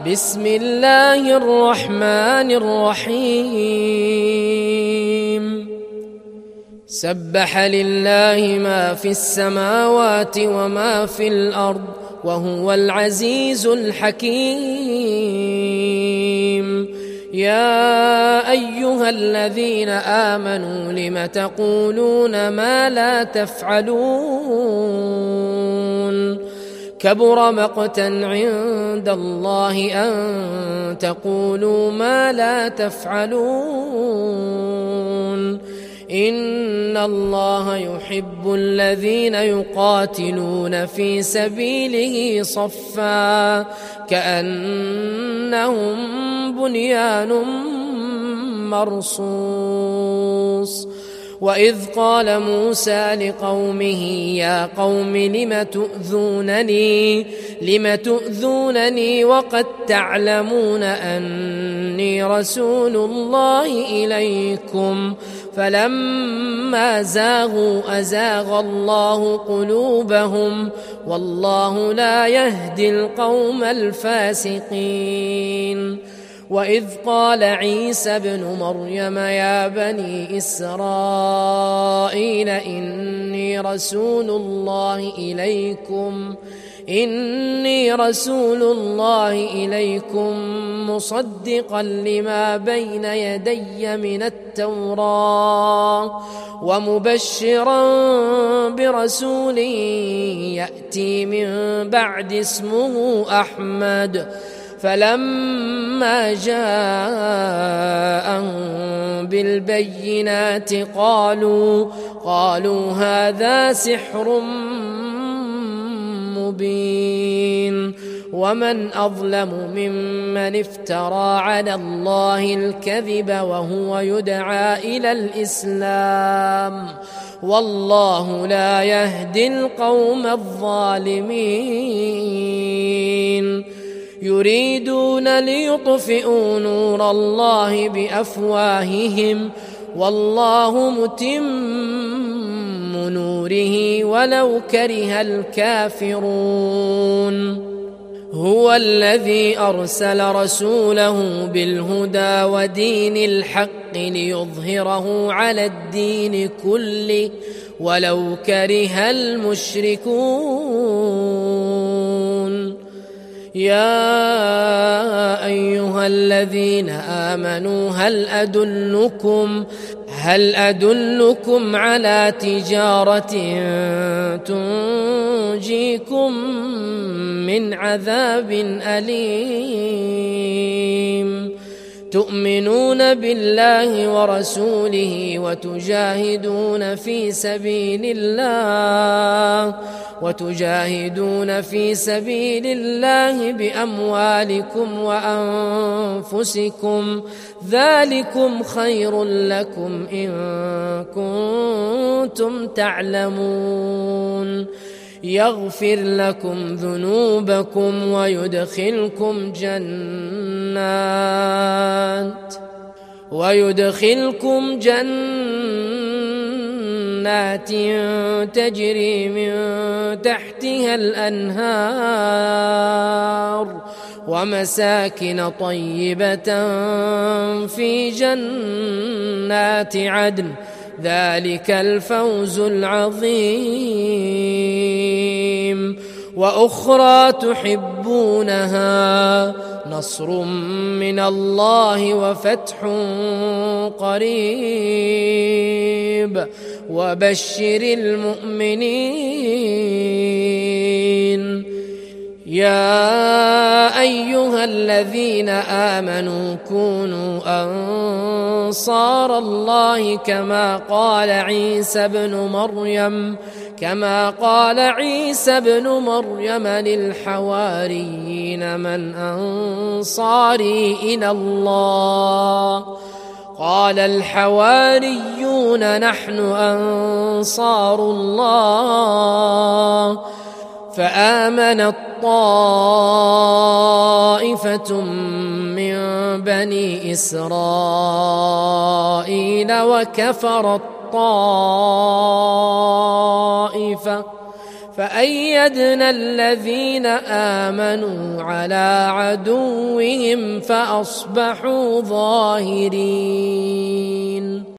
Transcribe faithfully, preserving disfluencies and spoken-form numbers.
بسم الله الرحمن الرحيم سبح لله ما في السماوات وما في الأرض وهو العزيز الحكيم يا أيها الذين آمنوا لم تقولون ما لا تفعلون كبر مقتا عند الله أن تقولوا ما لا تفعلون إن الله يحب الذين يقاتلون في سبيله صفا كأنهم بنيان مرصوص وإذ قال موسى لقومه يا قوم لم تؤذونني لم تؤذونني وقد تعلمون أني رسول الله إليكم فلما زاغوا أزاغ الله قلوبهم والله لا يهدي القوم الفاسقين وإذ قال عيسى ابن مريم يا بني إسرائيل إني رسول الله إليكم إني رسول الله إليكم مصدقا لما بين يدي من التوراة ومبشرا برسول يأتي من بعد اسمه أحمد فلما جاءهم بالبينات قالوا قالوا هذا سحر مبين ومن أظلم ممن افترى على الله الكذب وهو يدعى إلى الإسلام والله لا يهدي القوم الظالمين يريدون ليطفئوا نور الله بأفواههم والله متم نوره ولو كره الكافرون هو الذي أرسل رسوله بالهدى ودين الحق ليظهره على الدين كله ولو كره المشركون يا أيها الذين آمنوا هل أدلكم هل أدلكم على تجارة تنجيكم من عذاب أليم تؤمنون بالله ورسوله وتجاهدون في سبيل الله وتجاهدون في سبيل الله بأموالكم وأنفسكم ذلكم خير لكم إن كنتم تعلمون يغفر لكم ذنوبكم ويدخلكم جنات ويدخلكم جنات تجري من تحتها الأنهار ومساكن طيبة في جنات عدن ذلك الفوز العظيم وأخرى تحبونها نصر من الله وفتح قريب وبشر المؤمنين يا أيها الذين آمنوا كونوا أنصار الله كما قال عيسى ابن مريم كما قال عيسى ابن مريم للحواريين من أنصاري إلى الله قال الحواريون نحن أنصار الله فآمنت طائفة من بني إسرائيل وكفرت طائفة فأيدنا الذين آمنوا على عدوهم فأصبحوا ظاهرين.